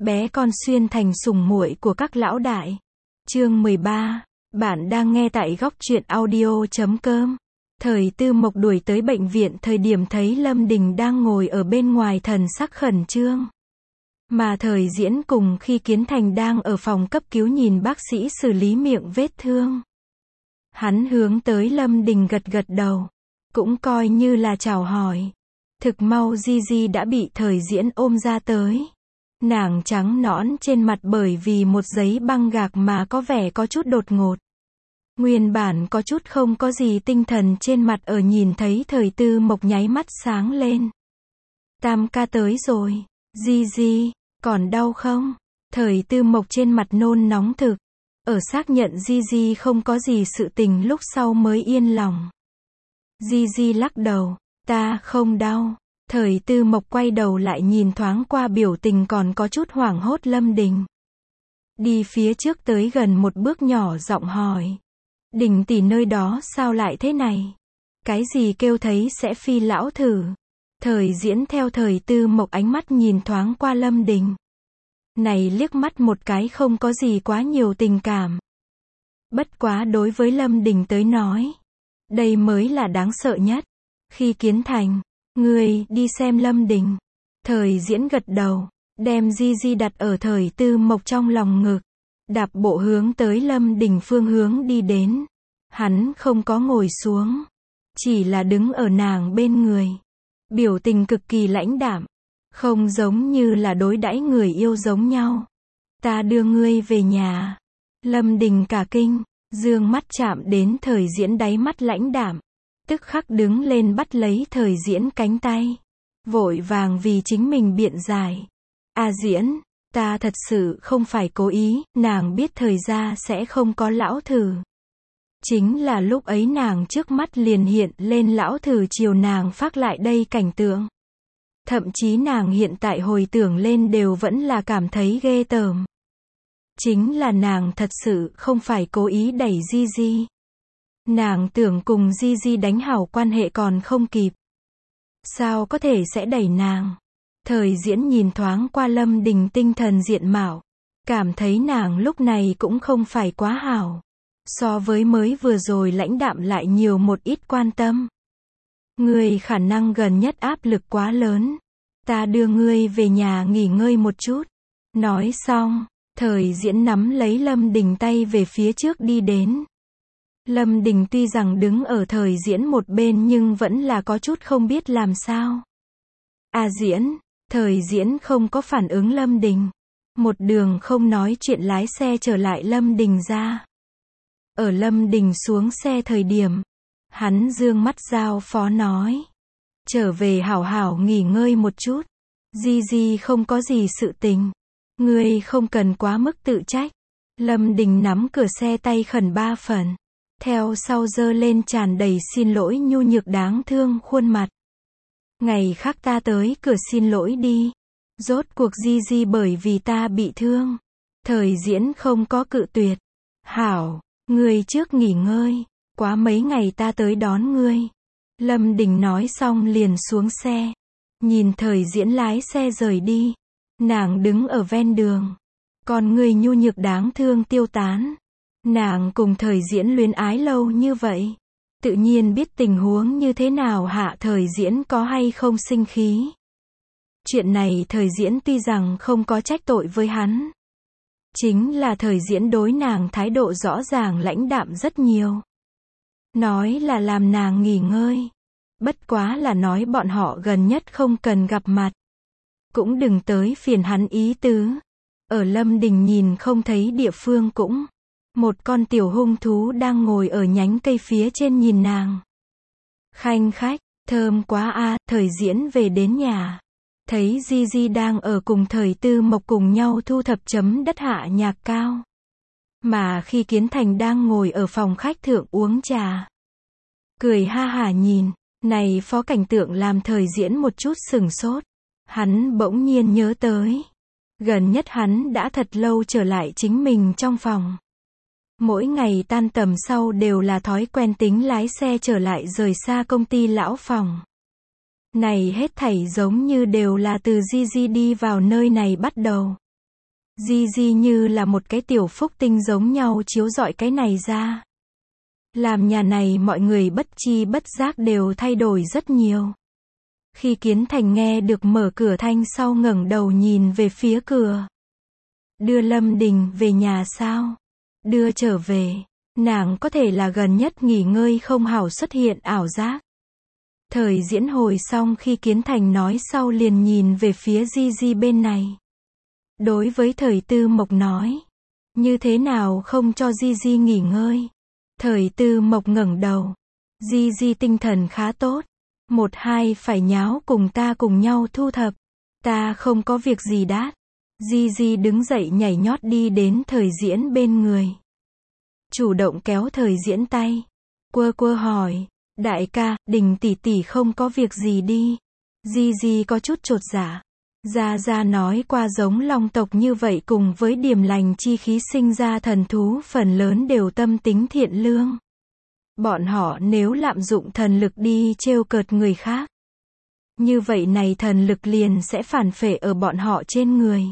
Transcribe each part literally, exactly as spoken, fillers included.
bé con xuyên thành sủng muội của các lão đại. Chương mười ba, bạn đang nghe tại góc truyện audio chấm com. Thời Tư Mộc đuổi tới bệnh viện thời điểm thấy Lâm Đình đang ngồi ở bên ngoài thần sắc khẩn trương. Mà Thời Diễn cùng khi Kiến Thành đang ở phòng cấp cứu nhìn bác sĩ xử lý miệng vết thương. Hắn hướng tới Lâm Đình gật gật đầu, cũng coi như là chào hỏi. Thực mau Di Di đã bị Thời Diễn ôm ra tới. Nàng trắng nõn trên mặt bởi vì một giấy băng gạc mà có vẻ có chút đột ngột. Nguyên bản có chút không có gì tinh thần trên mặt ở nhìn thấy Thời Tư Mộc nháy mắt sáng lên. Tam ca tới rồi, Di Di, còn đau không? Thời Tư Mộc trên mặt nôn nóng thực. Ở xác nhận Di Di không có gì sự tình lúc sau mới yên lòng. Di Di lắc đầu, ta không đau. Thời Tư Mộc quay đầu lại nhìn thoáng qua biểu tình còn có chút hoảng hốt Lâm Đình. Đi phía trước tới gần một bước nhỏ giọng hỏi. Đình tỷ nơi đó sao lại thế này? Cái gì kêu thấy sẽ phi lão thử? Thời Diễn theo Thời Tư Mộc ánh mắt nhìn thoáng qua Lâm Đình. Này liếc mắt một cái không có gì quá nhiều tình cảm. Bất quá đối với Lâm Đình tới nói, đây mới là đáng sợ nhất. Khi Kiến Thành, ngươi đi xem Lâm Đình. Thời Diễn gật đầu, đem Di Di đặt ở Thời Tư Mộc trong lòng ngực, đạp bộ hướng tới Lâm Đình phương hướng đi đến. Hắn không có ngồi xuống, chỉ là đứng ở nàng bên người. Biểu tình cực kỳ lãnh đạm, không giống như là đối đãi người yêu giống nhau. Ta đưa ngươi về nhà. Lâm Đình cả kinh, dương mắt chạm đến Thời Diễn đáy mắt lãnh đạm. Tức khắc đứng lên bắt lấy Thời Diễn cánh tay. Vội vàng vì chính mình biện giải. A Diễn, ta thật sự không phải cố ý, nàng biết Thời gia sẽ không có lão thử. Chính là lúc ấy nàng trước mắt liền hiện lên lão thử chiều nàng phát lại đây cảnh tượng. Thậm chí nàng hiện tại hồi tưởng lên đều vẫn là cảm thấy ghê tởm. Chính là nàng thật sự không phải cố ý đẩy Di Di. Nàng tưởng cùng Di Di đánh hảo quan hệ còn không kịp. Sao có thể sẽ đẩy nàng? Thời Diễn nhìn thoáng qua Lâm Đình tinh thần diện mạo. Cảm thấy nàng lúc này cũng không phải quá hảo. So với mới vừa rồi lãnh đạm lại nhiều một ít quan tâm. Ngươi khả năng gần nhất áp lực quá lớn. Ta đưa ngươi về nhà nghỉ ngơi một chút. Nói xong, Thời Diễn nắm lấy Lâm Đình tay về phía trước đi đến. Lâm Đình tuy rằng đứng ở Thời Diễn một bên nhưng vẫn là có chút không biết làm sao. A Diễn, Thời Diễn không có phản ứng Lâm Đình. Một đường không nói chuyện lái xe trở lại Lâm Đình ra. Ở Lâm Đình xuống xe thời điểm, hắn dương mắt giao phó nói. Trở về hảo hảo nghỉ ngơi một chút. Di Di không có gì sự tình. Ngươi không cần quá mức tự trách. Lâm Đình nắm cửa xe tay khẩn ba phần. Theo sau giơ lên tràn đầy xin lỗi nhu nhược đáng thương khuôn mặt. Ngày khác ta tới cửa xin lỗi đi. Rốt cuộc Di Di bởi vì ta bị thương. Thời Diễn không có cự tuyệt. Hảo, ngươi trước nghỉ ngơi. Quá mấy ngày ta tới đón ngươi. Lâm Đình nói xong liền xuống xe. Nhìn Thời Diễn lái xe rời đi. Nàng đứng ở ven đường. Con người nhu nhược đáng thương tiêu tán. Nàng cùng Thời Diễn luyến ái lâu như vậy. Tự nhiên biết tình huống như thế nào hạ Thời Diễn có hay không sinh khí. Chuyện này Thời Diễn tuy rằng không có trách tội với hắn. Chính là Thời Diễn đối nàng thái độ rõ ràng lãnh đạm rất nhiều. Nói là làm nàng nghỉ ngơi. Bất quá là nói bọn họ gần nhất không cần gặp mặt. Cũng đừng tới phiền hắn ý tứ. Ở Lâm Đình nhìn không thấy địa phương cũng. Một con tiểu hung thú đang ngồi ở nhánh cây phía trên nhìn nàng. Khanh khách, thơm quá a. Thời Diễn về đến nhà. Thấy Di Di đang ở cùng Thời Tư Mộc cùng nhau thu thập chấm đất hạ nhạc cao. Mà khi Kiến Thành đang ngồi ở phòng khách thượng uống trà. Cười ha hả nhìn, này phó cảnh tượng làm Thời Diễn một chút sừng sốt. Hắn bỗng nhiên nhớ tới. Gần nhất hắn đã thật lâu trở lại chính mình trong phòng. Mỗi ngày tan tầm sau đều là thói quen tính lái xe trở lại rời xa công ty lão phòng. Này hết thảy giống như đều là từ Di Di đi vào nơi này bắt đầu. Di Di như là một cái tiểu phúc tinh giống nhau chiếu rọi cái này ra. Làm nhà này mọi người bất chi bất giác đều thay đổi rất nhiều. Khi Kiến Thành nghe được mở cửa thanh sau ngẩng đầu nhìn về phía cửa. Đưa Lâm Đình về nhà sao? Đưa trở về. Nàng có thể là gần nhất nghỉ ngơi không hảo xuất hiện ảo giác. Thời diễn hồi xong khi Kiến Thành nói sau liền nhìn về phía Di Di bên này. Đối với Thời Tư Mộc nói. Như thế nào không cho Di Di nghỉ ngơi? Thời Tư Mộc ngẩng đầu. Di Di tinh thần khá tốt. Một hai phải nháo cùng ta cùng nhau thu thập. Ta không có việc gì đát. Di Di đứng dậy nhảy nhót đi đến Thời Diễn bên người. Chủ động kéo Thời Diễn tay. Quơ quơ hỏi. Đại ca, Đình tỷ tỷ không có việc gì đi. Di Di có chút chột dạ. Gia Gia nói qua giống long tộc như vậy cùng với điểm lành chi khí sinh ra thần thú phần lớn đều tâm tính thiện lương. Bọn họ nếu lạm dụng thần lực đi trêu cợt người khác. Như vậy này thần lực liền sẽ phản phệ ở bọn họ trên người.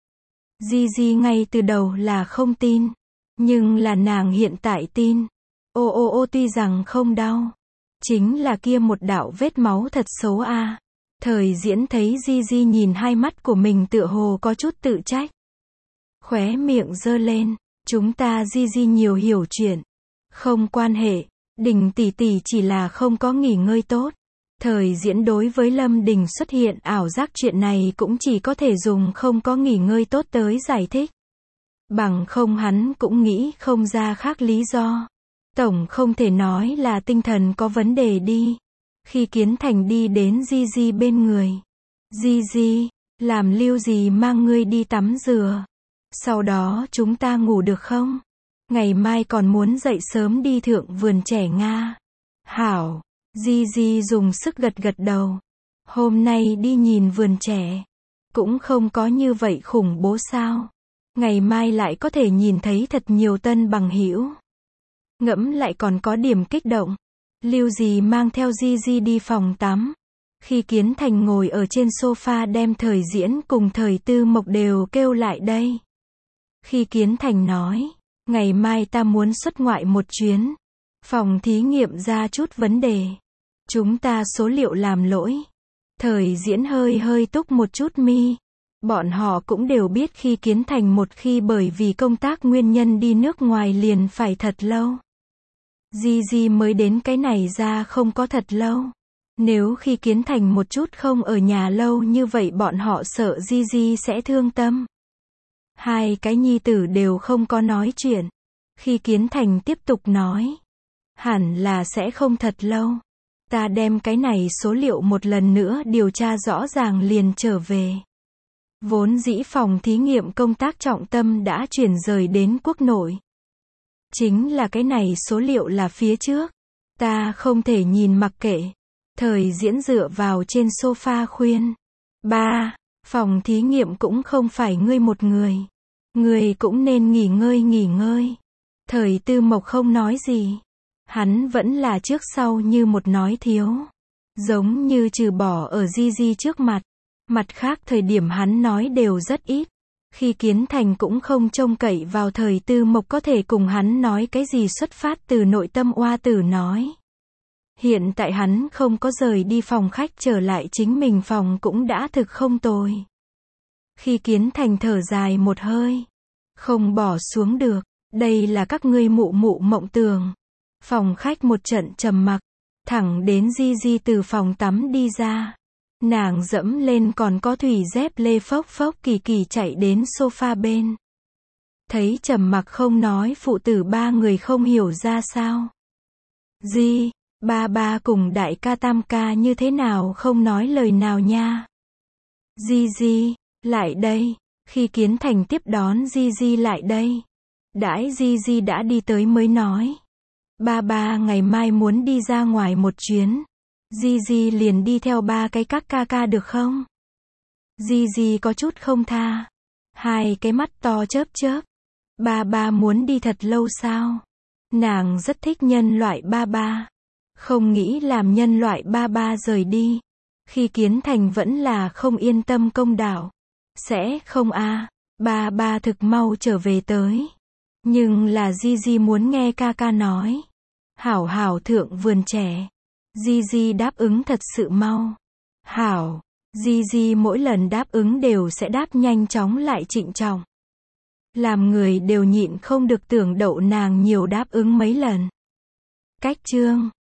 Di Di ngay từ đầu là không tin. Nhưng là nàng hiện tại tin. Ô ô ô tuy rằng không đau. Chính là kia một đạo vết máu thật xấu a. À. Thời Diễn thấy Di Di nhìn hai mắt của mình tựa hồ có chút tự trách. Khóe miệng giơ lên. Chúng ta Di Di nhiều hiểu chuyện. Không quan hệ. Đình tỷ tỷ chỉ là không có nghỉ ngơi tốt. Thời Diễn đối với Lâm Đình xuất hiện ảo giác chuyện này cũng chỉ có thể dùng không có nghỉ ngơi tốt tới giải thích. Bằng không hắn cũng nghĩ không ra khác lý do. Tổng không thể nói là tinh thần có vấn đề đi. Khi Kiến Thành đi đến Di Di bên người. Di Di, làm Lưu gì mang ngươi đi tắm rửa. Sau đó chúng ta ngủ được không? Ngày mai còn muốn dậy sớm đi thượng vườn trẻ Nga. Hảo. Di Di dùng sức gật gật đầu. Hôm nay đi nhìn vườn trẻ. Cũng không có như vậy khủng bố sao. Ngày mai lại có thể nhìn thấy thật nhiều tân bằng hữu. Ngẫm lại còn có điểm kích động. Lưu gì mang theo Di Di đi phòng tắm. Khi Kiến Thành ngồi ở trên sofa đem Thời Diễn cùng Thời Tư Mộc đều kêu lại đây. Khi Kiến Thành nói. Ngày mai ta muốn xuất ngoại một chuyến. Phòng thí nghiệm ra chút vấn đề. Chúng ta số liệu làm lỗi. Thời Diễn hơi hơi túc một chút mi. Bọn họ cũng đều biết khi Kiến Thành một khi bởi vì công tác nguyên nhân đi nước ngoài liền phải thật lâu. Di Di mới đến cái này ra không có thật lâu. Nếu khi Kiến Thành một chút không ở nhà lâu như vậy bọn họ sợ Di Di sẽ thương tâm. Hai cái nhi tử đều không có nói chuyện. Khi Kiến Thành tiếp tục nói. Hẳn là sẽ không thật lâu. Ta đem cái này số liệu một lần nữa điều tra rõ ràng liền trở về. Vốn dĩ phòng thí nghiệm công tác trọng tâm đã chuyển rời đến quốc nội. Chính là cái này số liệu là phía trước. Ta không thể nhìn mặc kệ. Thời Diễn dựa vào trên sofa khuyên. Ba, phòng thí nghiệm cũng không phải ngươi một người. Ngươi cũng nên nghỉ ngơi nghỉ ngơi. Thời Tư Mộc không nói gì. Hắn vẫn là trước sau như một nói thiếu. Giống như trừ bỏ ở Di Di trước mặt. Mặt khác thời điểm hắn nói đều rất ít. Khi Kiến Thành cũng không trông cậy vào Thời Tư Mộc có thể cùng hắn nói cái gì xuất phát từ nội tâm oa tử nói. Hiện tại hắn không có rời đi phòng khách trở lại chính mình phòng cũng đã thực không tồi. Khi Kiến Thành thở dài một hơi. Không bỏ xuống được. Đây là các ngươi mụ mụ mộng tưởng. Phòng khách một trận trầm mặc. Thẳng đến Di Di từ phòng tắm đi ra. Nàng dẫm lên còn có thủy dép lê phốc phốc kỳ kỳ chạy đến sofa bên. Thấy trầm mặc không nói phụ tử ba người không hiểu ra sao. Di, ba ba cùng đại ca tam ca như thế nào không nói lời nào nha. Di Di, lại đây. Khi Kiến Thành tiếp đón Di Di lại đây. Đãi Di Di đã đi tới mới nói. Ba ba ngày mai muốn đi ra ngoài một chuyến. Di Di liền đi theo ba cái các ca ca được không? Di Di có chút không tha. Hai cái mắt to chớp chớp. Ba ba muốn đi thật lâu sao? Nàng rất thích nhân loại ba ba. Không nghĩ làm nhân loại ba ba rời đi. Khi Kiến Thành vẫn là không yên tâm công đạo. Sẽ không a. Ba ba thực mau trở về tới. Nhưng là Gigi muốn nghe ca ca nói. Hảo hảo thượng vườn trẻ. Gigi đáp ứng thật sự mau. Hảo. Gigi mỗi lần đáp ứng đều sẽ đáp nhanh chóng lại trịnh trọng. Làm người đều nhịn không được tưởng đậu nàng nhiều đáp ứng mấy lần. Cách chương.